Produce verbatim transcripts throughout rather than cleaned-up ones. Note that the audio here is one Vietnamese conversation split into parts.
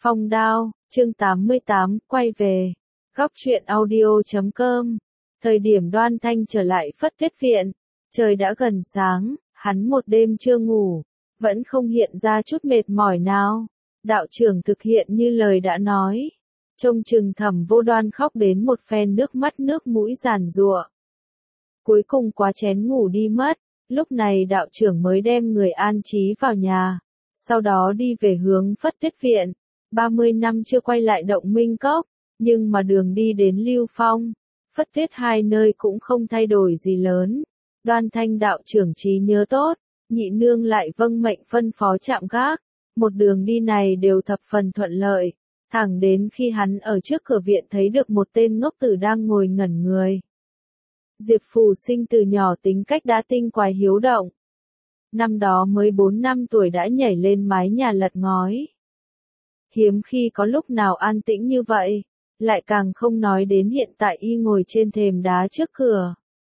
Phong đao, chương tám mươi tám, quay về. Góc truyện audio chấm com. Thời điểm Đoan Thanh trở lại Phất Tuyết Viện, trời đã gần sáng, hắn một đêm chưa ngủ, vẫn không hiện ra chút mệt mỏi nào. Đạo trưởng thực hiện như lời đã nói. Trông chừng Thẩm Vô Đoan khóc đến một phen nước mắt nước mũi giàn giụa. Cuối cùng quá chén ngủ đi mất, lúc này đạo trưởng mới đem người an trí vào nhà, sau đó đi về hướng Phất Tuyết Viện. ba mươi năm chưa quay lại Động Minh Cốc, nhưng mà đường đi đến Lưu Phong, Phất Tuyết hai nơi cũng không thay đổi gì lớn. Đoan Thanh đạo trưởng trí nhớ tốt, nhị nương lại vâng mệnh phân phó chạm gác, một đường đi này đều thập phần thuận lợi, thẳng đến khi hắn ở trước cửa viện thấy được một tên ngốc tử đang ngồi ngẩn người. Diệp Phù Sinh từ nhỏ tính cách đã tinh quái hiếu động. Năm đó mới bốn năm tuổi đã nhảy lên mái nhà lật ngói. Hiếm khi có lúc nào an tĩnh như vậy, lại càng không nói đến hiện tại y ngồi trên thềm đá trước cửa.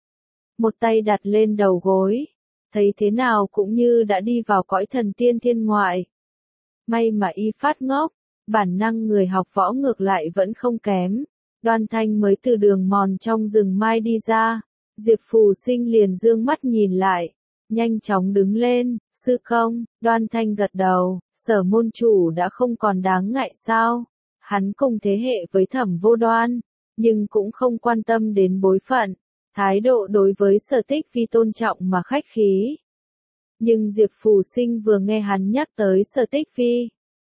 Một tay đặt lên đầu gối, thấy thế nào cũng như đã đi vào cõi thần tiên thiên ngoại. May mà y phát ngốc, bản năng người học võ ngược lại vẫn không kém. Đoan Thanh mới từ đường mòn trong rừng mai đi ra, Diệp Phù Sinh liền dương mắt nhìn lại, nhanh chóng đứng lên, sư công. Đoan Thanh gật đầu, Sở môn chủ đã không còn đáng ngại sao, hắn cùng thế hệ với Thẩm Vô Đoan, nhưng cũng không quan tâm đến bối phận, thái độ đối với Sở Tích Phi tôn trọng mà khách khí. Nhưng Diệp Phù Sinh vừa nghe hắn nhắc tới Sở Tích Phi,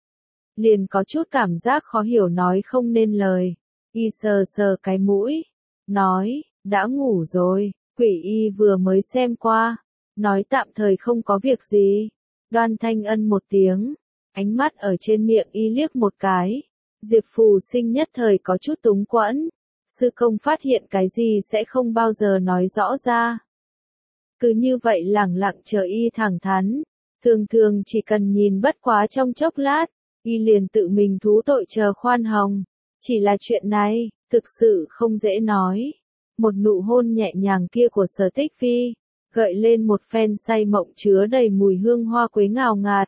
liền có chút cảm giác khó hiểu nói không nên lời. Y sờ sờ cái mũi, nói, đã ngủ rồi, Quỷ Y vừa mới xem qua, nói tạm thời không có việc gì. Đoan Thanh ân một tiếng, ánh mắt ở trên miệng y liếc một cái. Diệp Phù Sinh nhất thời có chút túng quẫn, sư công phát hiện cái gì sẽ không bao giờ nói rõ ra. Cứ như vậy lẳng lặng chờ y thẳng thắn, thường thường chỉ cần nhìn bất quá trong chốc lát, y liền tự mình thú tội chờ khoan hồng. Chỉ là chuyện này, thực sự không dễ nói. Một nụ hôn nhẹ nhàng kia của Sở Tích Phi, gợi lên một phen say mộng chứa đầy mùi hương hoa quế ngào ngạt.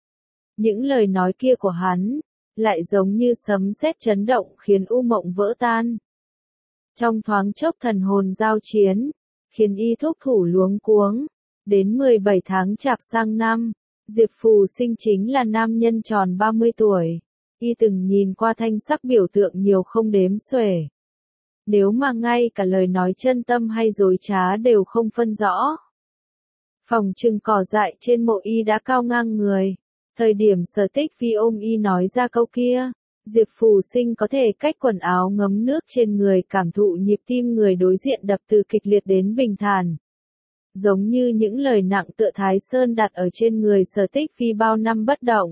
Những lời nói kia của hắn, lại giống như sấm sét chấn động khiến u mộng vỡ tan. Trong thoáng chốc thần hồn giao chiến, khiến y thúc thủ luống cuống. Đến mười bảy tháng chạp sang năm, Diệp Phù Sinh chính là nam nhân tròn ba mươi tuổi. Y từng nhìn qua thanh sắc biểu tượng nhiều không đếm xuể. Nếu mà ngay cả lời nói chân tâm hay dối trá đều không phân rõ. Phòng trừng cỏ dại trên mộ y đã cao ngang người. Thời điểm Sở Tích Phi ôm y nói ra câu kia, Diệp Phù Sinh có thể cách quần áo ngấm nước trên người cảm thụ nhịp tim người đối diện đập từ kịch liệt đến bình thản. Giống như những lời nặng tựa Thái Sơn đặt ở trên người Sở Tích Phi bao năm bất động.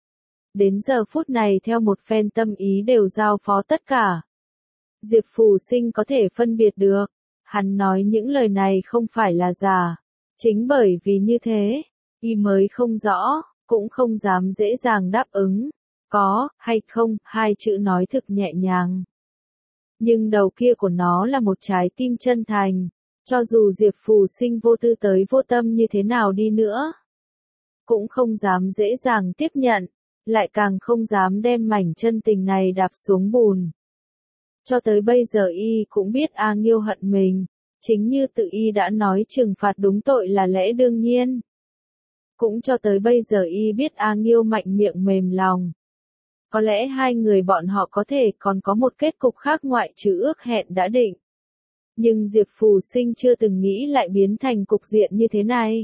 Đến giờ phút này theo một phen tâm ý đều giao phó tất cả. Diệp Phù Sinh có thể phân biệt được, hắn nói những lời này không phải là giả. Chính bởi vì như thế, y mới không rõ, cũng không dám dễ dàng đáp ứng. Có, hay không, hai chữ nói thực nhẹ nhàng. Nhưng đầu kia của nó là một trái tim chân thành, cho dù Diệp Phù Sinh vô tư tới vô tâm như thế nào đi nữa, cũng không dám dễ dàng tiếp nhận. Lại càng không dám đem mảnh chân tình này đạp xuống bùn. Cho tới bây giờ y cũng biết A Nghiêu hận mình, chính như tự y đã nói trừng phạt đúng tội là lẽ đương nhiên. Cũng cho tới bây giờ y biết A Nghiêu mạnh miệng mềm lòng. Có lẽ hai người bọn họ có thể còn có một kết cục khác ngoại trừ ước hẹn đã định. Nhưng Diệp Phù Sinh chưa từng nghĩ lại biến thành cục diện như thế này.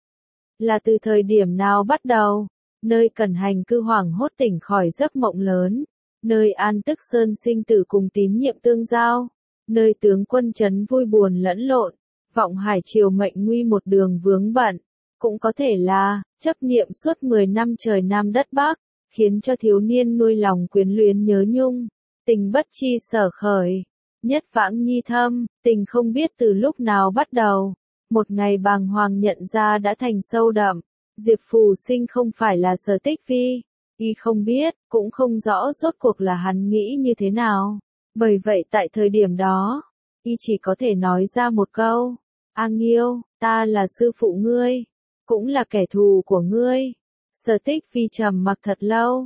Là từ thời điểm nào bắt đầu? Nơi Cẩn Hành cư hoảng hốt tỉnh khỏi giấc mộng lớn, nơi An Tức Sơn sinh tử cùng tín nhiệm tương giao, nơi tướng quân trấn vui buồn lẫn lộn, vọng hải triều mệnh nguy một đường vướng bận, cũng có thể là chấp niệm suốt mười năm trời Nam đất Bắc, khiến cho thiếu niên nuôi lòng quyến luyến nhớ nhung, tình bất chi sở khởi, nhất vãng nhi thâm, tình không biết từ lúc nào bắt đầu, một ngày bàng hoàng nhận ra đã thành sâu đậm. Diệp Phù Sinh không phải là Sở Tích Phi, y không biết, cũng không rõ rốt cuộc là hắn nghĩ như thế nào. Bởi vậy tại thời điểm đó, y chỉ có thể nói ra một câu, A Nghiêu, ta là sư phụ ngươi, cũng là kẻ thù của ngươi. Sở Tích Phi trầm mặc thật lâu,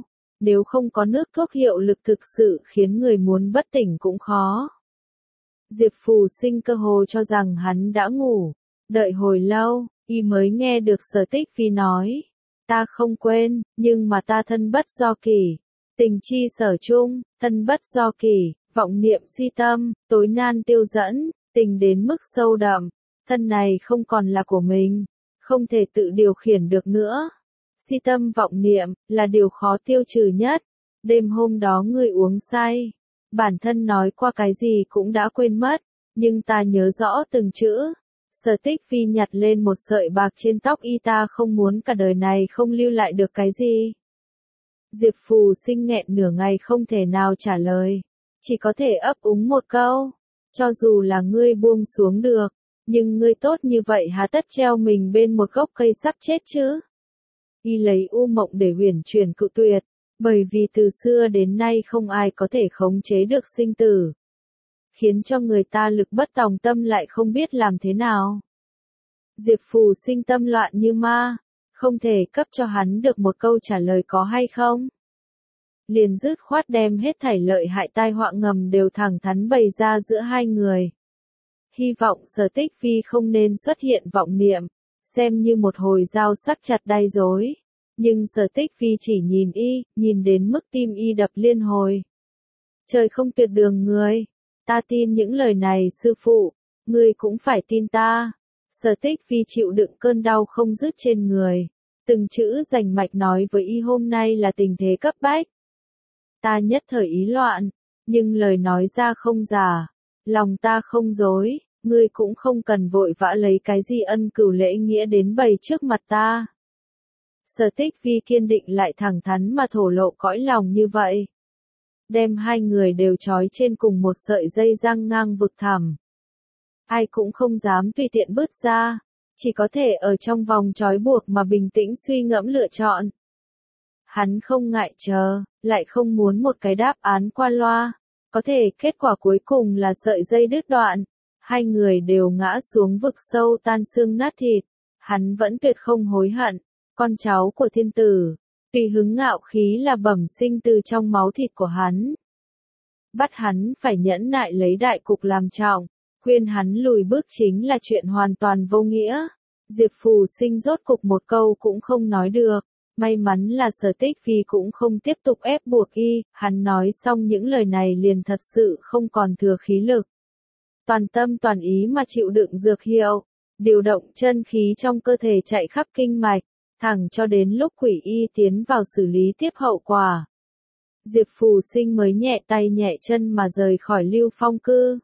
nếu không có nước thuốc hiệu lực thực sự khiến người muốn bất tỉnh cũng khó. Diệp Phù Sinh cơ hồ cho rằng hắn đã ngủ, đợi hồi lâu, y mới nghe được Sở Tích Phi nói, ta không quên, nhưng mà ta thân bất do kỷ, tình chi sở chung, thân bất do kỷ, vọng niệm si tâm, tối nan tiêu dẫn, tình đến mức sâu đậm, thân này không còn là của mình, không thể tự điều khiển được nữa. Si tâm vọng niệm, là điều khó tiêu trừ nhất. Đêm hôm đó ngươi uống say, bản thân nói qua cái gì cũng đã quên mất, nhưng ta nhớ rõ từng chữ. Sở Tích Phi nhặt lên một sợi bạc trên tóc y, ta không muốn cả đời này không lưu lại được cái gì. Diệp Phù Sinh nghẹn nửa ngày không thể nào trả lời, chỉ có thể ấp úng một câu, cho dù là ngươi buông xuống được, nhưng ngươi tốt như vậy há tất treo mình bên một gốc cây sắp chết chứ. Y lấy u mộng để huyền chuyển cự tuyệt, bởi vì từ xưa đến nay không ai có thể khống chế được sinh tử, khiến cho người ta lực bất tòng tâm lại không biết làm thế nào. Diệp Phù Sinh tâm loạn như ma, không thể cấp cho hắn được một câu trả lời có hay không. Liền dứt khoát đem hết thảy lợi hại tai họa ngầm đều thẳng thắn bày ra giữa hai người. Hy vọng Sở Tích Phi không nên xuất hiện vọng niệm, xem như một hồi dao sắc chặt đay rối. Nhưng Sở Tích Phi chỉ nhìn y, nhìn đến mức tim y đập liên hồi. Trời không tuyệt đường người, ta tin những lời này sư phụ, ngươi cũng phải tin ta. Sở Tích Phi chịu đựng cơn đau không dứt trên người, từng chữ rành mạch nói với y hôm nay là tình thế cấp bách. Ta nhất thời ý loạn, nhưng lời nói ra không giả, lòng ta không dối, ngươi cũng không cần vội vã lấy cái gì ân cửu lễ nghĩa đến bày trước mặt ta. Sở Tích Phi kiên định lại thẳng thắn mà thổ lộ cõi lòng như vậy. Đem hai người đều trói trên cùng một sợi dây răng ngang vực thẳm. Ai cũng không dám tùy tiện bứt ra, chỉ có thể ở trong vòng trói buộc mà bình tĩnh suy ngẫm lựa chọn. Hắn không ngại chờ, lại không muốn một cái đáp án qua loa, có thể kết quả cuối cùng là sợi dây đứt đoạn, hai người đều ngã xuống vực sâu tan xương nát thịt, hắn vẫn tuyệt không hối hận, con cháu của thiên tử, tùy hứng ngạo khí là bẩm sinh từ trong máu thịt của hắn. Bắt hắn phải nhẫn nại lấy đại cục làm trọng, khuyên hắn lùi bước chính là chuyện hoàn toàn vô nghĩa. Diệp Phù Sinh rốt cục một câu cũng không nói được, may mắn là Sở Tích Phi cũng không tiếp tục ép buộc y, hắn nói xong những lời này liền thật sự không còn thừa khí lực. Toàn tâm toàn ý mà chịu đựng dược hiệu, điều động chân khí trong cơ thể chạy khắp kinh mạch, thẳng cho đến lúc Quỷ Y tiến vào xử lý tiếp hậu quả. Diệp Phù Sinh mới nhẹ tay nhẹ chân mà rời khỏi Lưu Phong cư.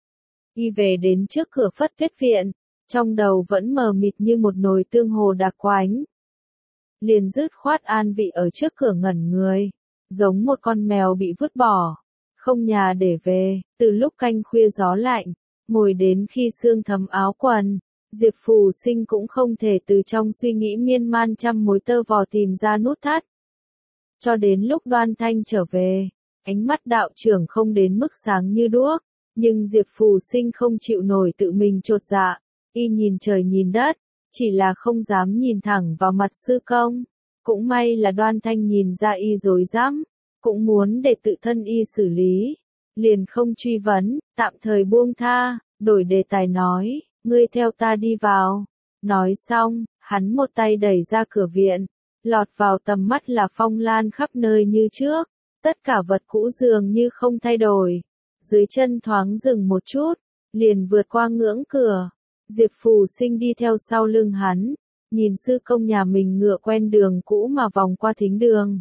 Y về đến trước cửa Phất Tuyết viện, trong đầu vẫn mờ mịt như một nồi tương hồ đặc quánh. Liền dứt khoát an vị ở trước cửa ngẩn người, giống một con mèo bị vứt bỏ, không nhà để về, từ lúc canh khuya gió lạnh, ngồi đến khi sương thấm áo quần, Diệp Phù Sinh cũng không thể từ trong suy nghĩ miên man trăm mối tơ vò tìm ra nút thắt. Cho đến lúc Đoan Thanh trở về, ánh mắt đạo trưởng không đến mức sáng như đuốc, nhưng Diệp Phù Sinh không chịu nổi tự mình chột dạ, y nhìn trời nhìn đất, chỉ là không dám nhìn thẳng vào mặt sư công. Cũng may là Đoan Thanh nhìn ra y rối rắm, cũng muốn để tự thân y xử lý, liền không truy vấn, tạm thời buông tha, đổi đề tài nói, ngươi theo ta đi vào. Nói xong, hắn một tay đẩy ra cửa viện, lọt vào tầm mắt là phong lan khắp nơi như trước, tất cả vật cũ dường như không thay đổi. Dưới chân thoáng dừng một chút, liền vượt qua ngưỡng cửa. Diệp Phù Sinh đi theo sau lưng hắn, nhìn sư công nhà mình ngựa quen đường cũ mà vòng qua thính đường.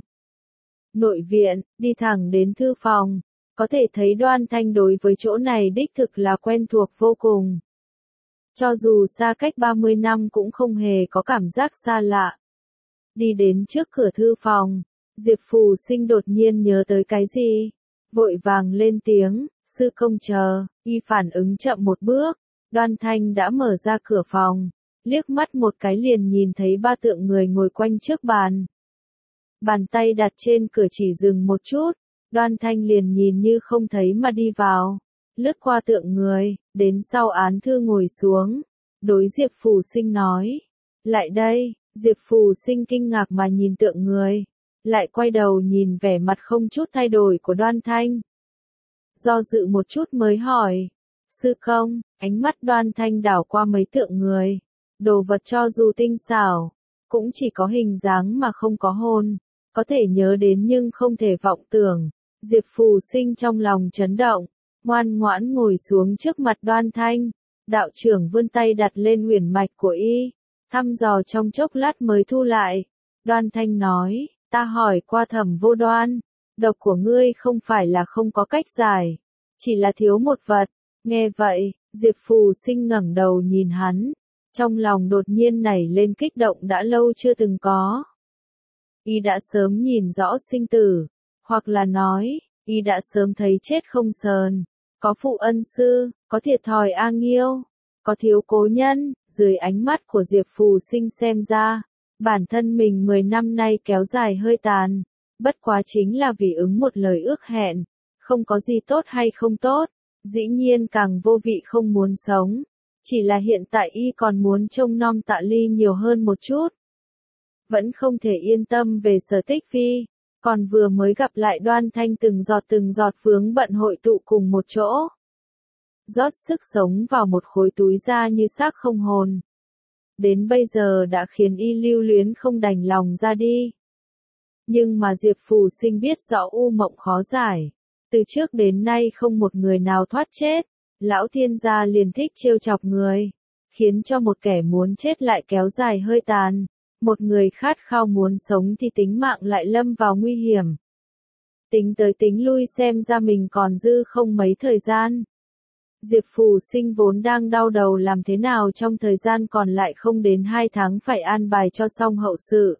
Nội viện, đi thẳng đến thư phòng, có thể thấy Đoan Thanh đối với chỗ này đích thực là quen thuộc vô cùng. Cho dù xa cách ba mươi năm cũng không hề có cảm giác xa lạ. Đi đến trước cửa thư phòng, Diệp Phù Sinh đột nhiên nhớ tới cái gì, vội vàng lên tiếng, sư công chờ, y phản ứng chậm một bước, Đoan Thanh đã mở ra cửa phòng, liếc mắt một cái liền nhìn thấy ba tượng người ngồi quanh trước bàn. Bàn tay đặt trên cửa chỉ dừng một chút, Đoan Thanh liền nhìn như không thấy mà đi vào, lướt qua tượng người, đến sau án thư ngồi xuống, đối Diệp Phù Sinh nói, lại đây. Diệp Phù Sinh kinh ngạc mà nhìn tượng người, lại quay đầu nhìn vẻ mặt không chút thay đổi của Đoan Thanh. Do dự một chút mới hỏi, sư công, ánh mắt Đoan Thanh đảo qua mấy tượng người, đồ vật cho dù tinh xảo, cũng chỉ có hình dáng mà không có hồn, có thể nhớ đến nhưng không thể vọng tưởng. Diệp Phù Sinh trong lòng chấn động, ngoan ngoãn ngồi xuống trước mặt Đoan Thanh, đạo trưởng vươn tay đặt lên huyền mạch của y, thăm dò trong chốc lát mới thu lại. Đoan Thanh nói, ta hỏi qua Thẩm Vô Đoan, độc của ngươi không phải là không có cách giải, chỉ là thiếu một vật. Nghe vậy, Diệp Phù Sinh ngẩng đầu nhìn hắn, trong lòng đột nhiên nảy lên kích động đã lâu chưa từng có. Y đã sớm nhìn rõ sinh tử, hoặc là nói, y đã sớm thấy chết không sờn, có phụ ân sư, có thiệt thòi A Nghiêu, có thiếu cố nhân. Dưới ánh mắt của Diệp Phù Sinh xem ra, bản thân mình mười năm nay kéo dài hơi tàn, bất quá chính là vì ứng một lời ước hẹn, không có gì tốt hay không tốt, dĩ nhiên càng vô vị không muốn sống, chỉ là hiện tại y còn muốn trông nom Tạ Ly nhiều hơn một chút. Vẫn không thể yên tâm về Sở Tích Phi, còn vừa mới gặp lại Đoan Thanh từng giọt từng giọt vướng bận hội tụ cùng một chỗ, rót sức sống vào một khối túi da như xác không hồn. Đến bây giờ đã khiến y lưu luyến không đành lòng ra đi. Nhưng mà Diệp Phù Sinh biết rõ u mộng khó giải, từ trước đến nay không một người nào thoát chết, lão thiên gia liền thích trêu chọc người, khiến cho một kẻ muốn chết lại kéo dài hơi tàn, một người khát khao muốn sống thì tính mạng lại lâm vào nguy hiểm. Tính tới tính lui xem ra mình còn dư không mấy thời gian. Diệp Phù Sinh vốn đang đau đầu làm thế nào trong thời gian còn lại không đến hai tháng phải an bài cho xong hậu sự.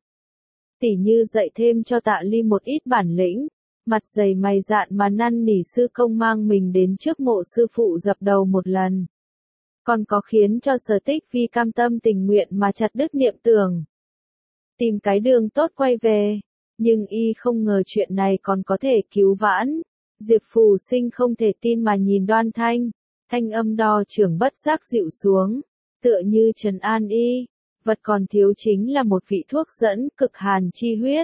Tỉ như dạy thêm cho Tạ Ly một ít bản lĩnh, mặt dày mày dạn mà năn nỉ sư công mang mình đến trước mộ sư phụ dập đầu một lần. Còn có khiến cho Sở Tích Phi cam tâm tình nguyện mà chặt đứt niệm tưởng, tìm cái đường tốt quay về, nhưng y không ngờ chuyện này còn có thể cứu vãn. Diệp Phù Sinh không thể tin mà nhìn Đoan Thanh, thanh âm đo trưởng bất giác dịu xuống, tựa như trấn an y, vật còn thiếu chính là một vị thuốc dẫn cực hàn chi huyết.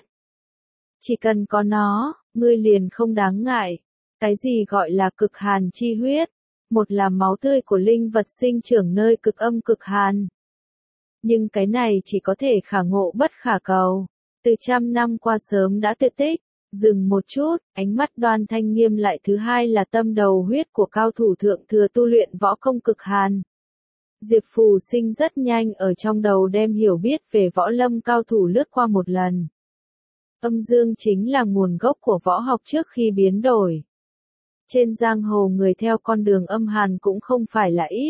Chỉ cần có nó, ngươi liền không đáng ngại. Cái gì gọi là cực hàn chi huyết? Một là máu tươi của linh vật sinh trưởng nơi cực âm cực hàn. Nhưng cái này chỉ có thể khả ngộ bất khả cầu. Từ trăm năm qua sớm đã tuyệt tích. Dừng một chút, ánh mắt Đoan Thanh nghiêm lại. Thứ hai là tâm đầu huyết của cao thủ thượng thừa tu luyện võ công cực hàn. Diệp Phù Sinh rất nhanh ở trong đầu đem hiểu biết về võ lâm cao thủ lướt qua một lần. Âm dương chính là nguồn gốc của võ học trước khi biến đổi. Trên giang hồ người theo con đường âm hàn cũng không phải là ít.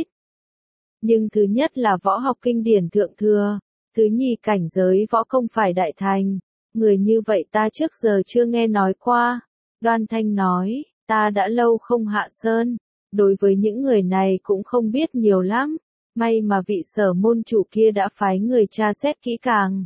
Nhưng thứ nhất là võ học kinh điển thượng thừa, thứ nhì cảnh giới võ công phải đại thành. Người như vậy ta trước giờ chưa nghe nói qua. Đoan Thanh nói, ta đã lâu không hạ sơn, đối với những người này cũng không biết nhiều lắm. May mà vị Sở môn chủ kia đã phái người tra xét kỹ càng.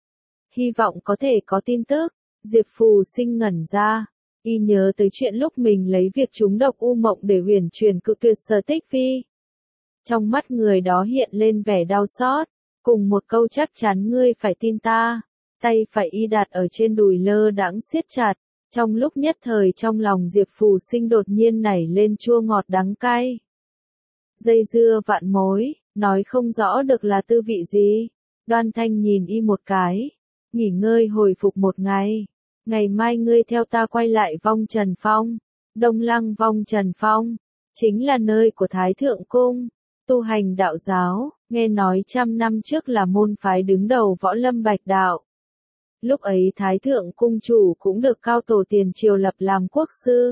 Hy vọng có thể có tin tức. Diệp Phù Sinh ngẩn ra, y nhớ tới chuyện lúc mình lấy việc trúng độc u mộng để huyền truyền cự tuyệt Sở Tích Phi. Trong mắt người đó hiện lên vẻ đau xót, cùng một câu chắc chắn ngươi phải tin ta. Tay phải y đặt ở trên đùi lơ đãng siết chặt, trong lúc nhất thời trong lòng Diệp Phù Sinh đột nhiên nảy lên chua ngọt đắng cay. Dây dưa vạn mối, nói không rõ được là tư vị gì. Đoan Thanh nhìn y một cái, nghỉ ngơi hồi phục một ngày. Ngày mai ngươi theo ta quay lại Vong Trần Phong. Đông Lăng Vong Trần Phong, chính là nơi của Thái Thượng Cung, tu hành đạo giáo, nghe nói trăm năm trước là môn phái đứng đầu võ lâm bạch đạo. Lúc ấy Thái Thượng Cung chủ cũng được cao tổ tiền triều lập làm quốc sư.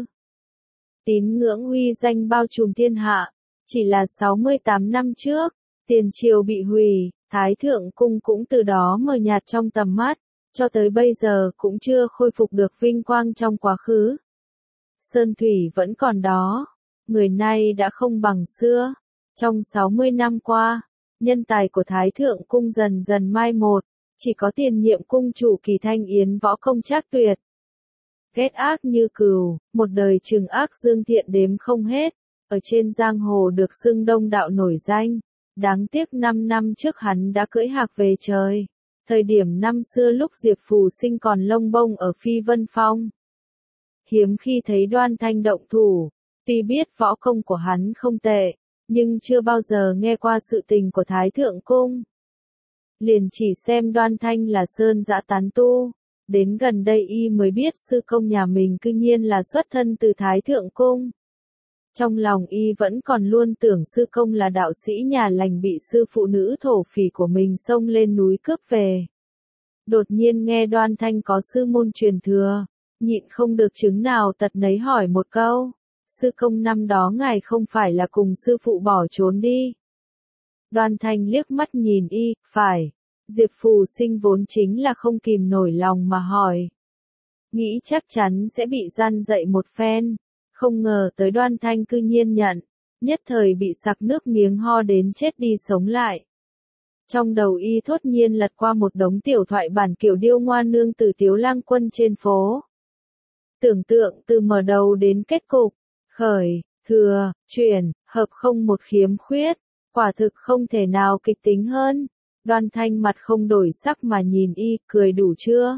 Tín ngưỡng uy danh bao trùm thiên hạ, chỉ là sáu mươi tám năm trước, tiền triều bị hủy, Thái Thượng Cung cũng từ đó mờ nhạt trong tầm mắt, cho tới bây giờ cũng chưa khôi phục được vinh quang trong quá khứ. Sơn thủy vẫn còn đó, người nay đã không bằng xưa. Trong sáu mươi năm qua, nhân tài của Thái Thượng Cung dần dần mai một, chỉ có tiền nhiệm cung chủ Kỳ Thanh Yến võ công trác tuyệt. Ghét ác như cừu, một đời trừng ác dương thiện đếm không hết, ở trên giang hồ được xưng đông đạo nổi danh. Đáng tiếc năm năm trước hắn đã cưỡi hạc về trời, Thời điểm năm xưa lúc Diệp Phù Sinh còn lông bông ở Phi Vân Phong. Hiếm khi thấy Đoan Thanh động thủ, tuy biết võ công của hắn không tệ, nhưng chưa bao giờ nghe qua sự tình của Thái Thượng Cung. Liền chỉ xem Đoan Thanh là sơn dã tán tu, đến gần đây y mới biết sư công nhà mình cư nhiên là xuất thân từ Thái Thượng Cung. Trong lòng y vẫn còn luôn tưởng sư công là đạo sĩ nhà lành bị sư phụ nữ thổ phỉ của mình xông lên núi cướp về. Đột nhiên nghe Đoan Thanh có sư môn truyền thừa, nhịn không được chứng nào tật nấy hỏi một câu, sư công năm đó ngài không phải là cùng sư phụ bỏ trốn đi. Đoan Thanh liếc mắt nhìn y, phải. Diệp Phù Sinh vốn chính là không kìm nổi lòng mà hỏi. Nghĩ chắc chắn sẽ bị gian dậy một phen, không ngờ tới Đoan Thanh cư nhiên nhận, nhất thời bị sặc nước miếng ho đến chết đi sống lại. Trong đầu y thốt nhiên lật qua một đống tiểu thoại bản kiểu điêu ngoa nương từ Tiếu Lang Quân trên phố. Tưởng tượng từ mở đầu đến kết cục, khởi, thừa, chuyển, hợp không một khiếm khuyết, quả thực không thể nào kịch tính hơn. Đoan Thanh mặt không đổi sắc mà nhìn y, cười đủ chưa?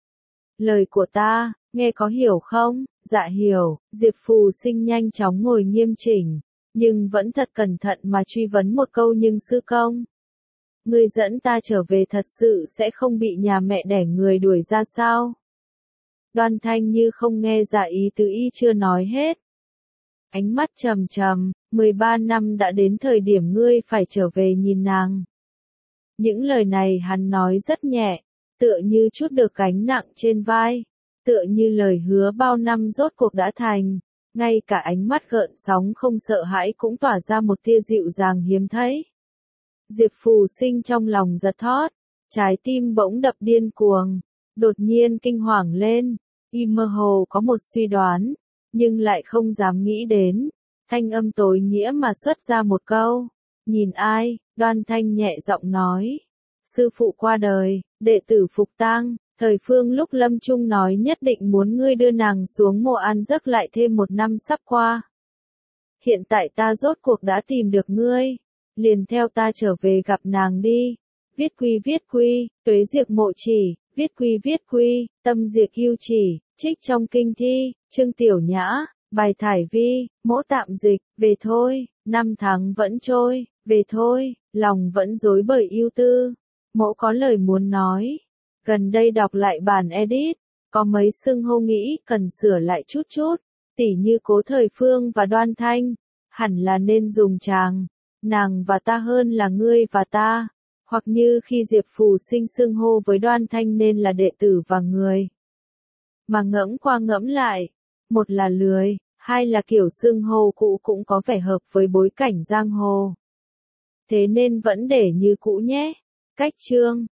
Lời của ta, nghe có hiểu không? Dạ hiểu. Diệp Phù Sinh nhanh chóng ngồi nghiêm chỉnh, nhưng vẫn thật cẩn thận mà truy vấn một câu, nhưng sư công, ngươi dẫn ta trở về thật sự sẽ không bị nhà mẹ đẻ người đuổi ra sao? Đoan Thanh như không nghe ra ý tứ y chưa nói hết. Ánh mắt trầm trầm, mười ba năm đã đến thời điểm ngươi phải trở về nhìn nàng. Những lời này hắn nói rất nhẹ, tựa như chút được gánh nặng trên vai, tựa như lời hứa bao năm rốt cuộc đã thành, ngay cả ánh mắt gợn sóng không sợ hãi cũng tỏa ra một tia dịu dàng hiếm thấy. Diệp Phù Sinh trong lòng giật thót, trái tim bỗng đập điên cuồng, đột nhiên kinh hoàng lên, y mơ hồ có một suy đoán, nhưng lại không dám nghĩ đến, thanh âm tối nghĩa mà xuất ra một câu, nhìn ai? Đoan Thanh nhẹ giọng nói, sư phụ qua đời, đệ tử phục tang, thời phương lúc lâm chung nói nhất định muốn ngươi đưa nàng xuống mộ an giấc lại thêm một năm sắp qua. Hiện tại ta rốt cuộc đã tìm được ngươi, liền theo ta trở về gặp nàng đi. Viết quy viết quy, tuế diệt mộ chỉ, viết quy viết quy, tâm diệt yêu chỉ, trích trong kinh thi, Trương Tiểu Nhã, bài thải vi, mỗ tạm dịch, về thôi, năm tháng vẫn trôi, về thôi, lòng vẫn rối bởi yêu tư. Mỗ có lời muốn nói, gần đây đọc lại bản edit, có mấy xưng hô nghĩ cần sửa lại chút chút, tỉ như Cố Thời Phương và Đoan Thanh, hẳn là nên dùng chàng, nàng và ta hơn là ngươi và ta, hoặc như khi Diệp Phù Sinh xưng hô với Đoan Thanh nên là đệ tử và người. Mà ngẫm qua ngẫm lại, một là lười, hai là kiểu xưng hô cũ cũng có vẻ hợp với bối cảnh giang hồ. Thế nên vẫn để như cũ nhé. Cách chương